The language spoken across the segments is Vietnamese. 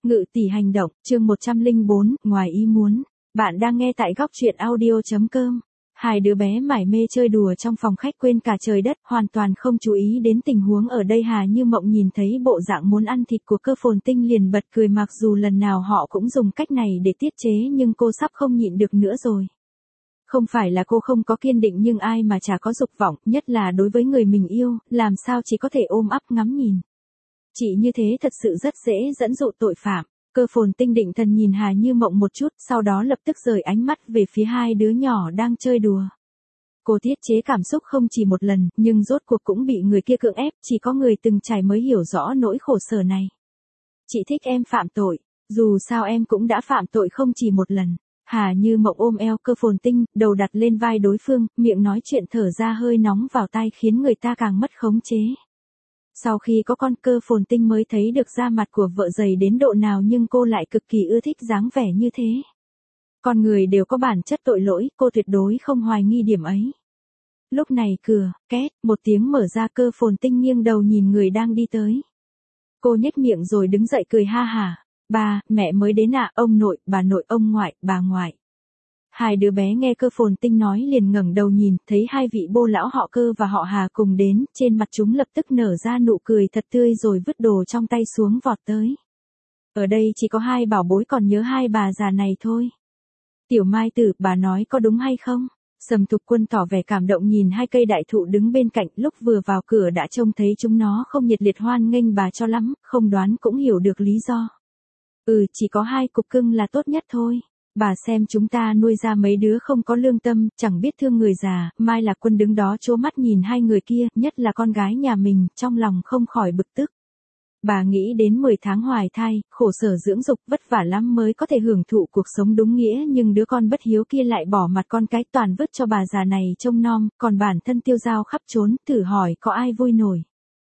Ngự tỷ hành động, chương 104, ngoài ý muốn. Bạn đang nghe tại góc truyện audio.com. Hai đứa bé mải mê chơi đùa trong phòng khách quên cả trời đất, hoàn toàn không chú ý đến tình huống ở đây. Hà Như Mộng nhìn thấy bộ dạng muốn ăn thịt của Cơ Phồn Tinh liền bật cười, mặc dù lần nào họ cũng dùng cách này để tiết chế nhưng cô sắp không nhịn được nữa rồi. Không phải là cô không có kiên định, nhưng ai mà chả có dục vọng, nhất là đối với người mình yêu, làm sao chỉ có thể ôm ấp ngắm nhìn. Chị như thế thật sự rất dễ dẫn dụ tội phạm. Cơ Phồn Tinh định thần nhìn Hà Như Mộng một chút, sau đó lập tức rời ánh mắt về phía hai đứa nhỏ đang chơi đùa. Cô tiết chế cảm xúc không chỉ một lần, nhưng rốt cuộc cũng bị người kia cưỡng ép, chỉ có người từng trải mới hiểu rõ nỗi khổ sở này. Chị thích em phạm tội, dù sao em cũng đã phạm tội không chỉ một lần. Hà Như Mộng ôm eo Cơ Phồn Tinh, đầu đặt lên vai đối phương, miệng nói chuyện thở ra hơi nóng vào tai khiến người ta càng mất khống chế. Sau khi có con, Cơ Phồn Tinh mới thấy được da mặt của vợ dày đến độ nào, nhưng cô lại cực kỳ ưa thích dáng vẻ như thế. Con người đều có bản chất tội lỗi, cô tuyệt đối không hoài nghi điểm ấy. Lúc này cửa, két, một tiếng mở ra. Cơ Phồn Tinh nghiêng đầu nhìn người đang đi tới. Cô nhếch miệng rồi đứng dậy cười ha hả. Ba, mẹ mới đến ạ, ông nội, bà nội, ông ngoại, bà ngoại. Hai đứa bé nghe Cơ Phồn Tinh nói liền ngẩng đầu nhìn, thấy hai vị bô lão họ Cơ và họ Hà cùng đến, trên mặt chúng lập tức nở ra nụ cười thật tươi rồi vứt đồ trong tay xuống vọt tới. Ở đây chỉ có hai bảo bối, còn nhớ hai bà già này thôi. Tiểu Mai Tử, bà nói có đúng hay không? Sầm Thục Quân tỏ vẻ cảm động nhìn hai cây đại thụ đứng bên cạnh, lúc vừa vào cửa đã trông thấy chúng nó không nhiệt liệt hoan nghênh bà cho lắm, không đoán cũng hiểu được lý do. Chỉ có hai cục cưng là tốt nhất thôi. Bà xem chúng ta nuôi ra mấy đứa không có lương tâm, chẳng biết thương người già. Mai Lạc Quân đứng đó trố mắt nhìn hai người kia, nhất là con gái nhà mình, trong lòng không khỏi bực tức. Bà nghĩ đến 10 tháng hoài thai, khổ sở dưỡng dục, vất vả lắm mới có thể hưởng thụ cuộc sống đúng nghĩa, nhưng đứa con bất hiếu kia lại bỏ mặt con cái toàn vứt cho bà già này trông nom, còn bản thân tiêu dao khắp trốn, thử hỏi có ai vui nổi.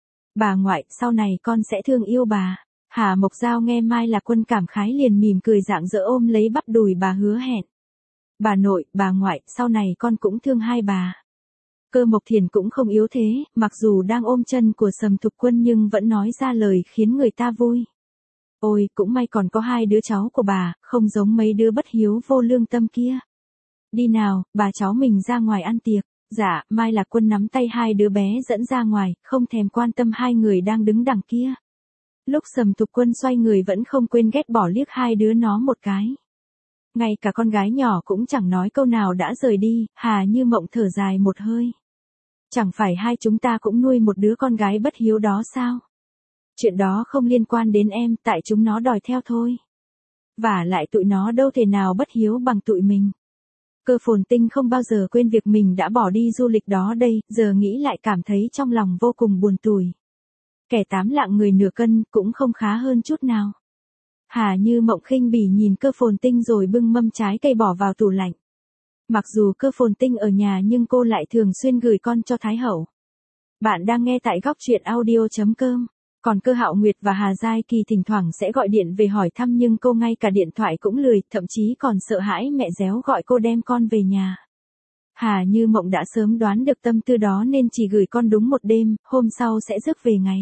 Bà ngoại, sau này con sẽ thương yêu bà. Hà Mộc Giao nghe Mai Lạc Quân cảm khái liền mỉm cười rạng rỡ ôm lấy bắp đùi bà hứa hẹn. Bà nội, bà ngoại, sau này con cũng thương hai bà. Cơ Mộc Thiền cũng không yếu thế, mặc dù đang ôm chân của Sầm Thục Quân nhưng vẫn nói ra lời khiến người ta vui. Ôi, cũng may còn có hai đứa cháu của bà, không giống mấy đứa bất hiếu vô lương tâm kia. Đi nào, bà cháu mình ra ngoài ăn tiệc. Dạ, Mai Lạc Quân nắm tay hai đứa bé dẫn ra ngoài, không thèm quan tâm hai người đang đứng đằng kia. Lúc Sầm Thục Quân xoay người vẫn không quên ghét bỏ liếc hai đứa nó một cái. Ngay cả con gái nhỏ cũng chẳng nói câu nào đã rời đi. Hà Như Mộng thở dài một hơi. Chẳng phải hai chúng ta cũng nuôi một đứa con gái bất hiếu đó sao? Chuyện đó không liên quan đến em, tại chúng nó đòi theo thôi. Vả lại tụi nó đâu thể nào bất hiếu bằng tụi mình. Cơ Phồn Tinh không bao giờ quên việc mình đã bỏ đi du lịch đó đây, giờ nghĩ lại cảm thấy trong lòng vô cùng buồn tủi. Kẻ 8 lạng người nửa cân cũng không khá hơn chút nào. Hà Như Mộng khinh bỉ nhìn Cơ Phồn Tinh rồi bưng mâm trái cây bỏ vào tủ lạnh. Mặc dù Cơ Phồn Tinh ở nhà nhưng cô lại thường xuyên gửi con cho Thái Hậu. Bạn đang nghe tại góc truyện audio.com. Còn Cơ Hạo Nguyệt và Hà Giai Kỳ thỉnh thoảng sẽ gọi điện về hỏi thăm, nhưng cô ngay cả điện thoại cũng lười, thậm chí còn sợ hãi mẹ réo gọi cô đem con về nhà. Hà Như Mộng đã sớm đoán được tâm tư đó nên chỉ gửi con đúng một đêm, hôm sau sẽ rước về ngày.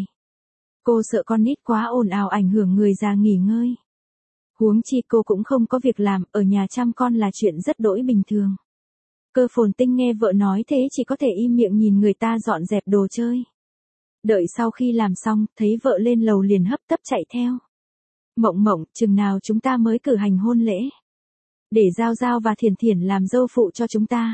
Cô sợ con nít quá ồn ào ảnh hưởng người già nghỉ ngơi. Huống chi cô cũng không có việc làm, ở nhà chăm con là chuyện rất đỗi bình thường. Cơ Phồn Tinh nghe vợ nói thế chỉ có thể im miệng nhìn người ta dọn dẹp đồ chơi. Đợi sau khi làm xong, thấy vợ lên lầu liền hấp tấp chạy theo. Mộng Mộng, chừng nào chúng ta mới cử hành hôn lễ? Để Giao Giao và Thiển Thiển làm dâu phụ cho chúng ta.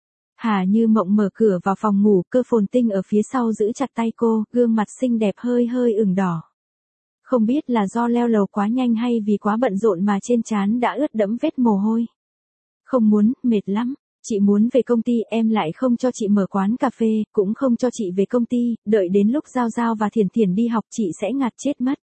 Hà Như Mộng mở cửa vào phòng ngủ, Cơ Phồn Tinh ở phía sau giữ chặt tay cô, gương mặt xinh đẹp hơi hơi ửng đỏ. Không biết là do leo lầu quá nhanh hay vì quá bận rộn mà trên trán đã ướt đẫm vết mồ hôi. Không muốn, mệt lắm. Chị muốn về công ty, em lại không cho chị mở quán cà phê, cũng không cho chị về công ty, đợi đến lúc Giao Giao và Thiển Thiển đi học chị sẽ ngạt chết mất.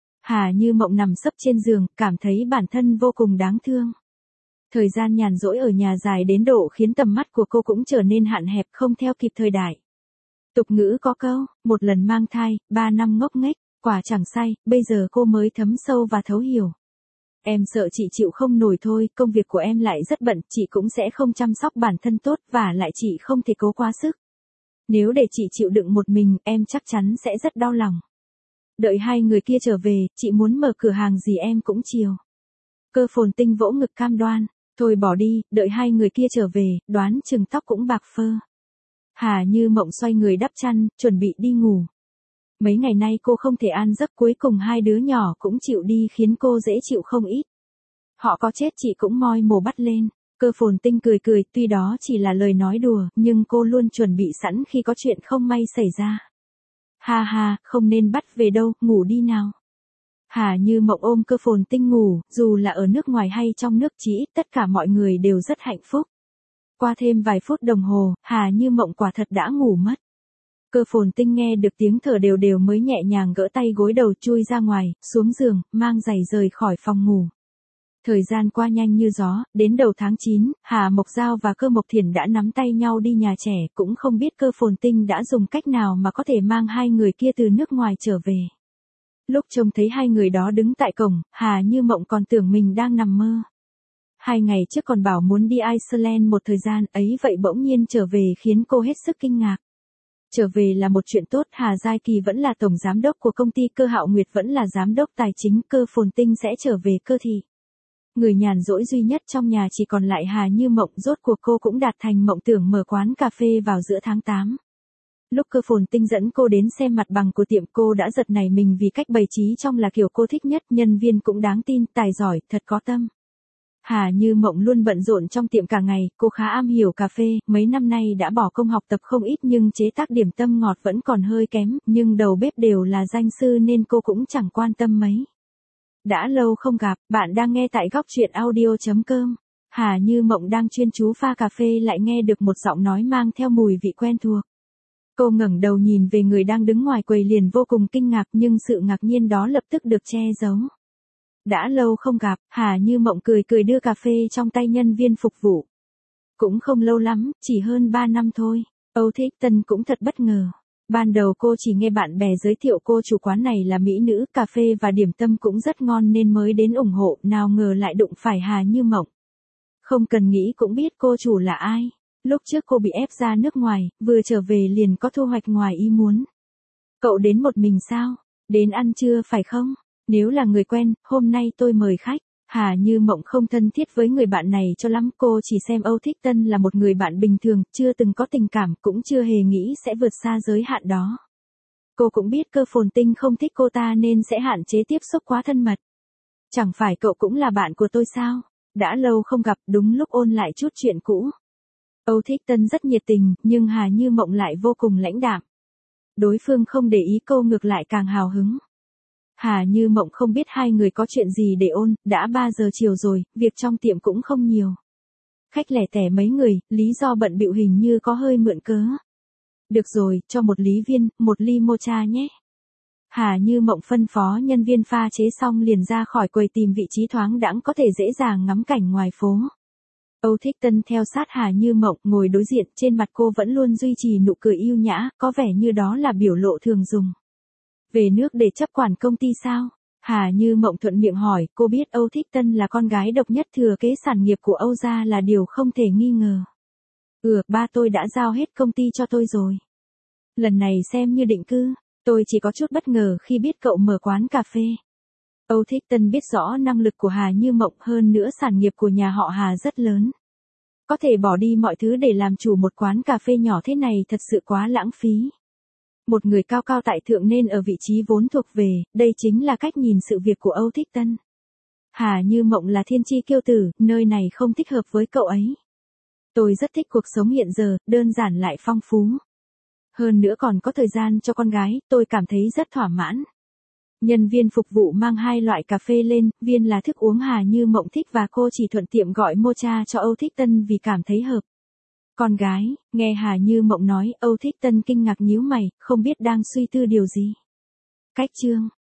Hà Như Mộng nằm sấp trên giường, cảm thấy bản thân vô cùng đáng thương. Thời gian nhàn rỗi ở nhà dài đến độ khiến tầm mắt của cô cũng trở nên hạn hẹp, không theo kịp thời đại. Tục ngữ có câu, một lần mang thai, 3 năm ngốc nghếch, quả chẳng sai, bây giờ cô mới thấm sâu và thấu hiểu. Em sợ chị chịu không nổi thôi, công việc của em lại rất bận, chị cũng sẽ không chăm sóc bản thân tốt, và lại chị không thể cố quá sức. Nếu để chị chịu đựng một mình, em chắc chắn sẽ rất đau lòng. đợi hai người kia trở về, chị muốn mở cửa hàng gì em cũng chiều. Cơ Phồn Tinh vỗ ngực cam đoan, thôi bỏ đi, đợi hai người kia trở về, đoán chừng tóc cũng bạc phơ. Hà Như Mộng xoay người đắp chăn, chuẩn bị đi ngủ. Mấy ngày nay cô không thể an giấc, cuối cùng hai đứa nhỏ cũng chịu đi khiến cô dễ chịu không ít. Họ có chết chị cũng moi mổ bắt lên. Cơ Phồn Tinh cười cười, tuy đó chỉ là lời nói đùa, nhưng cô luôn chuẩn bị sẵn khi có chuyện không may xảy ra. Ha ha, không nên bắt về đâu, ngủ đi nào. Hà Như Mộng ôm Cơ Phồn Tinh ngủ, dù là ở nước ngoài hay trong nước chỉ ít tất cả mọi người đều rất hạnh phúc. Qua thêm vài phút đồng hồ, Hà Như Mộng quả thật đã ngủ mất. Cơ Phồn Tinh nghe được tiếng thở đều đều mới nhẹ nhàng gỡ tay gối đầu chui ra ngoài, xuống giường, mang giày rời khỏi phòng ngủ. Thời gian qua nhanh như gió, đến đầu tháng 9, Hà Mộc Giao và Cơ Mộc Thiển đã nắm tay nhau đi nhà trẻ, cũng không biết Cơ Phồn Tinh đã dùng cách nào mà có thể mang hai người kia từ nước ngoài trở về. Lúc trông thấy hai người đó đứng tại cổng, Hà Như Mộng còn tưởng mình đang nằm mơ. 2 ngày trước còn bảo muốn đi Iceland một thời gian ấy, vậy bỗng nhiên trở về khiến cô hết sức kinh ngạc. Trở về là một chuyện tốt, Hà Giai Kỳ vẫn là tổng giám đốc của công ty, Cơ Hạo Nguyệt vẫn là giám đốc tài chính, Cơ Phồn Tinh sẽ trở về Cơ thị. Người nhàn rỗi duy nhất trong nhà chỉ còn lại Hà Như Mộng, rốt cuộc cô cũng đạt thành mộng tưởng mở quán cà phê vào giữa tháng 8. Lúc Cơ Phồn Tinh dẫn cô đến xem mặt bằng của tiệm, cô đã giật nảy mình vì cách bày trí trong là kiểu cô thích nhất, nhân viên cũng đáng tin, tài giỏi, thật có tâm. Hà Như Mộng luôn bận rộn trong tiệm cả ngày, cô khá am hiểu cà phê, mấy năm nay đã bỏ công học tập không ít nhưng chế tác điểm tâm ngọt vẫn còn hơi kém, nhưng đầu bếp đều là danh sư nên cô cũng chẳng quan tâm mấy. Đã lâu không gặp, bạn đang nghe tại góc truyện audio.com. Hà Như Mộng đang chuyên chú pha cà phê lại nghe được một giọng nói mang theo mùi vị quen thuộc. Cô ngẩng đầu nhìn về người đang đứng ngoài quầy liền vô cùng kinh ngạc, nhưng sự ngạc nhiên đó lập tức được che giấu. Đã lâu không gặp, Hà Như Mộng cười cười đưa cà phê trong tay nhân viên phục vụ. Cũng không lâu lắm, chỉ hơn 3 năm thôi. Âu Thích Tân cũng thật bất ngờ. Ban đầu cô chỉ nghe bạn bè giới thiệu cô chủ quán này là mỹ nữ, cà phê và điểm tâm cũng rất ngon nên mới đến ủng hộ, nào ngờ lại đụng phải Hà Như Mộng. Không cần nghĩ cũng biết cô chủ là ai. Lúc trước cô bị ép ra nước ngoài, vừa trở về liền có thu hoạch ngoài ý muốn. Cậu đến một mình sao? Đến ăn trưa phải không? Nếu là người quen, hôm nay tôi mời khách. Hà Như Mộng không thân thiết với người bạn này cho lắm, cô chỉ xem Âu Thích Tân là một người bạn bình thường, chưa từng có tình cảm, cũng chưa hề nghĩ sẽ vượt xa giới hạn đó. Cô cũng biết Cơ Phồn Tinh không thích cô ta nên sẽ hạn chế tiếp xúc quá thân mật. Chẳng phải cậu cũng là bạn của tôi sao? Đã lâu không gặp, đúng lúc ôn lại chút chuyện cũ. Âu Thích Tân rất nhiệt tình, nhưng Hà Như Mộng lại vô cùng lãnh đạm. Đối phương không để ý cô, ngược lại càng hào hứng. Hà Như Mộng không biết hai người có chuyện gì để ôn, đã 3 giờ chiều rồi, việc trong tiệm cũng không nhiều. Khách lẻ tẻ mấy người, lý do bận bịu hình như có hơi mượn cớ. Được rồi, cho một lý viên, một ly mocha nhé. Hà Như Mộng phân phó nhân viên pha chế xong liền ra khỏi quầy tìm vị trí thoáng đãng có thể dễ dàng ngắm cảnh ngoài phố. Âu Thích Tân theo sát Hà Như Mộng, ngồi đối diện, trên mặt cô vẫn luôn duy trì nụ cười yêu nhã, có vẻ như đó là biểu lộ thường dùng. Về nước để chấp quản công ty sao? Hà Như Mộng thuận miệng hỏi, cô biết Âu Thích Tân là con gái độc nhất thừa kế sản nghiệp của Âu gia là điều không thể nghi ngờ. Ba tôi đã giao hết công ty cho tôi rồi. Lần này xem như định cư, tôi chỉ có chút bất ngờ khi biết cậu mở quán cà phê. Âu Thích Tân biết rõ năng lực của Hà Như Mộng, hơn nữa sản nghiệp của nhà họ Hà rất lớn. Có thể bỏ đi mọi thứ để làm chủ một quán cà phê nhỏ thế này thật sự quá lãng phí. Một người cao cao tại thượng nên ở vị trí vốn thuộc về, đây chính là cách nhìn sự việc của Âu Thích Tân. Hà Như Mộng là thiên chi kiêu tử, nơi này không thích hợp với cậu ấy. Tôi rất thích cuộc sống hiện giờ, đơn giản lại phong phú. Hơn nữa còn có thời gian cho con gái, tôi cảm thấy rất thỏa mãn. Nhân viên phục vụ mang 2 loại cà phê lên, viên là thức uống Hà Như Mộng thích và cô chỉ thuận tiệm gọi mocha cho Âu Thích Tân vì cảm thấy hợp. Con gái, nghe Hà Như Mộng nói, Âu Thích Tân kinh ngạc nhíu mày, không biết đang suy tư điều gì. Cách chương